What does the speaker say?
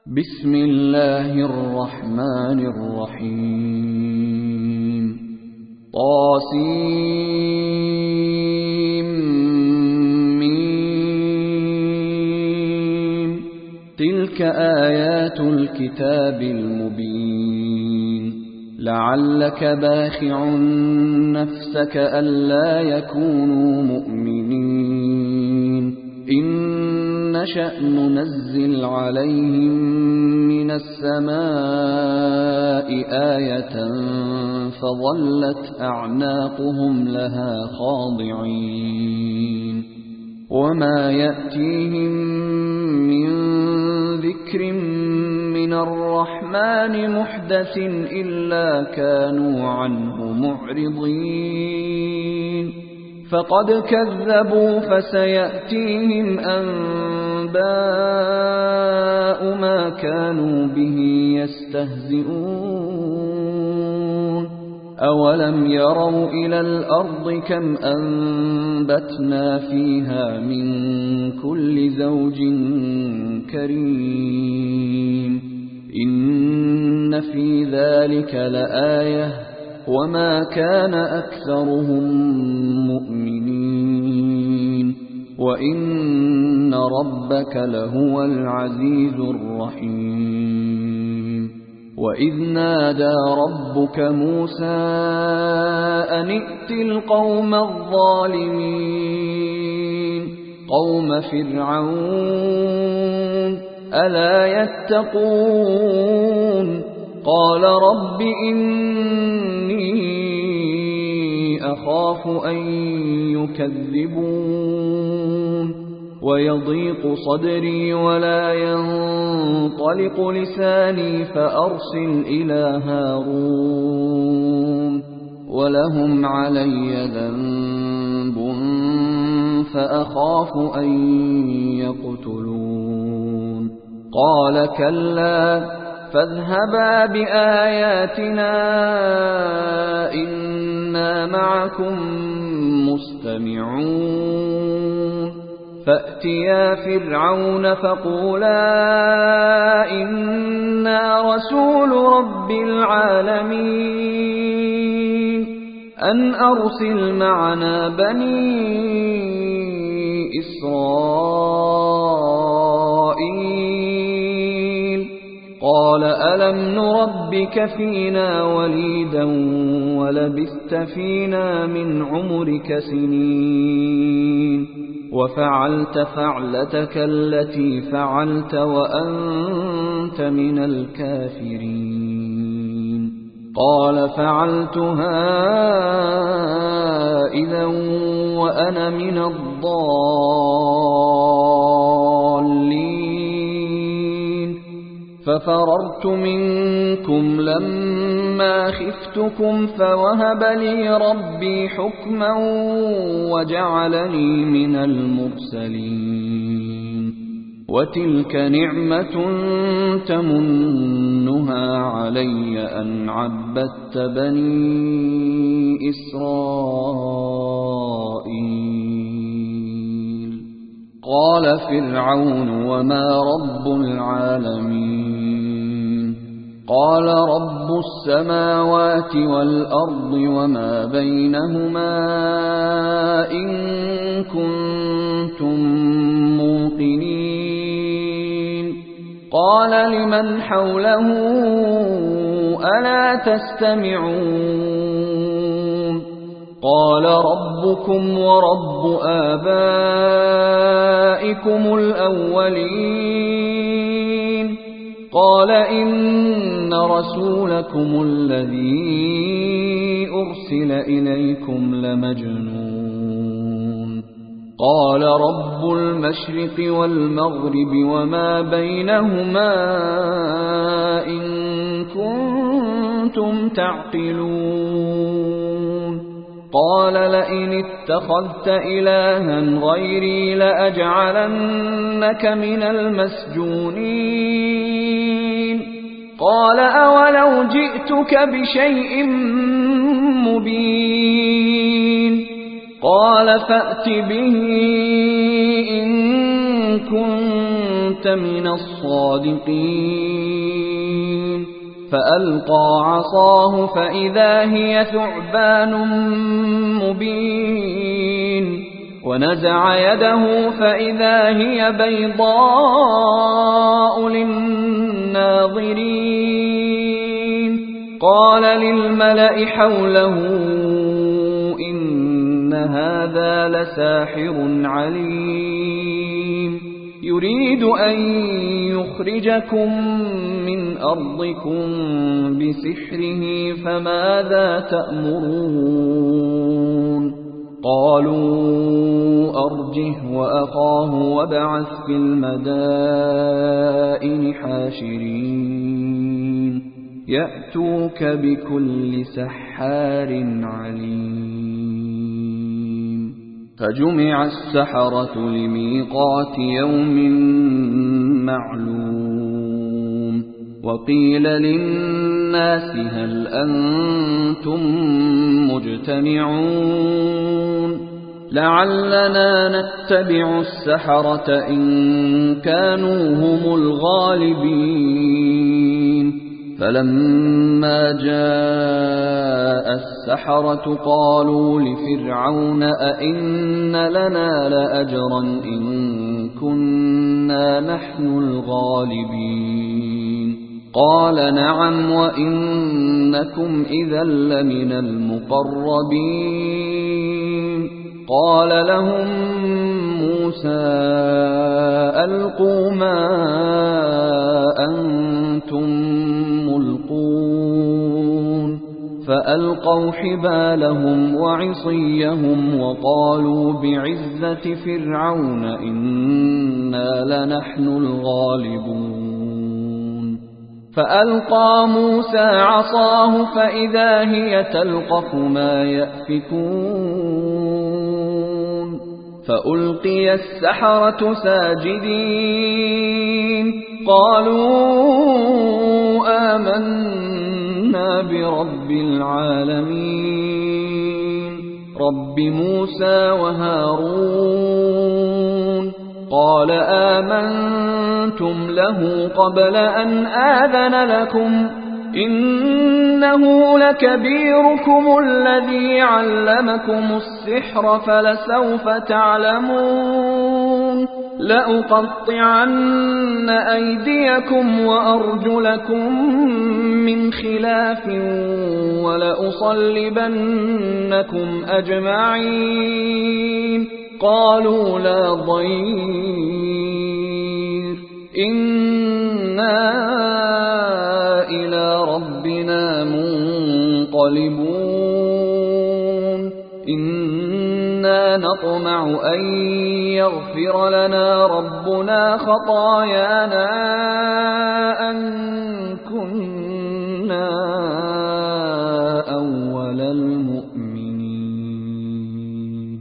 بسم الله الرحمن الرحيم طاسيم تلك آيات الكتاب المبين لعلك باخع نفسك ألا يكونوا مؤمنين إن نشأ ننزل عليهم من السماء آية فظلت أعناقهم لها خاضعين وما يأتيهم من ذكر من الرحمن محدث إلا كانوا عنه معرضين فقد كذبوا فسيأتيهم أنباء ما كانوا به يستهزئون أولم يروا إلى الأرض كم أنبتنا فيها من كل زوج كريم إن في ذلك لآية وما كان أكثرهم مؤمنين وإن ربك لهو العزيز الرحيم وإذ نادى ربك موسى أن ائت القوم الظالمين قوم فرعون ألا يتقون قال رب إني أخاف أن يكذبون ويضيق صدري ولا ينطلق لساني فأرسل إلى هارون ولهم علي ذنب فأخاف أن يقتلون قال كلا فاذهبا بآياتنا إنا معكم مستمعون فأتيا فرعون فقولا إنا رسول رب العالمين أن أرسل معنا بني إسرائيل قال ألم نربك فينا وليدا ولبثت فينا من عمرك سنين وفعلت فعلتك التي فعلت وأنت من الكافرين قال فعلتها إذا وأنا من الضالين ففررت منكم لما خفتكم فوهب لي ربي حكما وجعلني من المرسلين وتلك نعمة تمنها علي أن عبدت بني إسرائيل قال فرعون وما رب العالمين قال رب السماوات والأرض وما بينهما إن كنتم موقنين قال لمن حوله ألا تستمعون قال ربكم ورب آبائكم الأولين قال إن رسولكم الذي أرسل إليكم لمجنون قال رب المشرق والمغرب وما بينهما إن كنتم تعقلون قال لئن اتخذت إلها غيري لأجعلنك من المسجونين قال أولو جئتك بشيء مبين قال فأت به إن كنت من الصادقين فألقى عصاه فإذا هي ثعبان مبين ونزع يده فإذا هي بيضاء للناظرين قال للملأ حوله إن هذا لساحر عليم يريد أن يخرجكم من أرضكم بسحره فماذا تأمرون قالوا أرجه وأخاه وابعث في المدائن حاشرين يأتوك بكل سحار عليم فجمع السحرة لميقات يوم معلوم وقيل للناس هل أنتم مجتمعون لعلنا نتبع السحرة إن كانوا هم الغالبين فلما جاء السحرة قالوا لفرعون أئن لنا لأجرا إن كنا نحن الغالبين قال نعم وإنكم إذا لمن المقربين قال لهم موسى ألقوا ما أنتم ملقون فألقوا حبالهم وعصيهم وقالوا بعزة فرعون إنا لنحن الغالبون فألقى موسى عصاه فإذا هي تلقف ما يأفكون فألقي السحرة ساجدين قالوا آمنا برب العالمين رب موسى وهارون قال آمنتم له قبل أن آذن لكم إنه لكبيركم الذي علمكم السحر فلسوف تعلمون لأقطعن أيديكم وأرجلكم من خلاف ولأصلبنكم أجمعين قالوا لا ضير إنا إلى ربنا منقلبون إنا نطمع أن يغفر لنا ربنا خطايانا أن كنا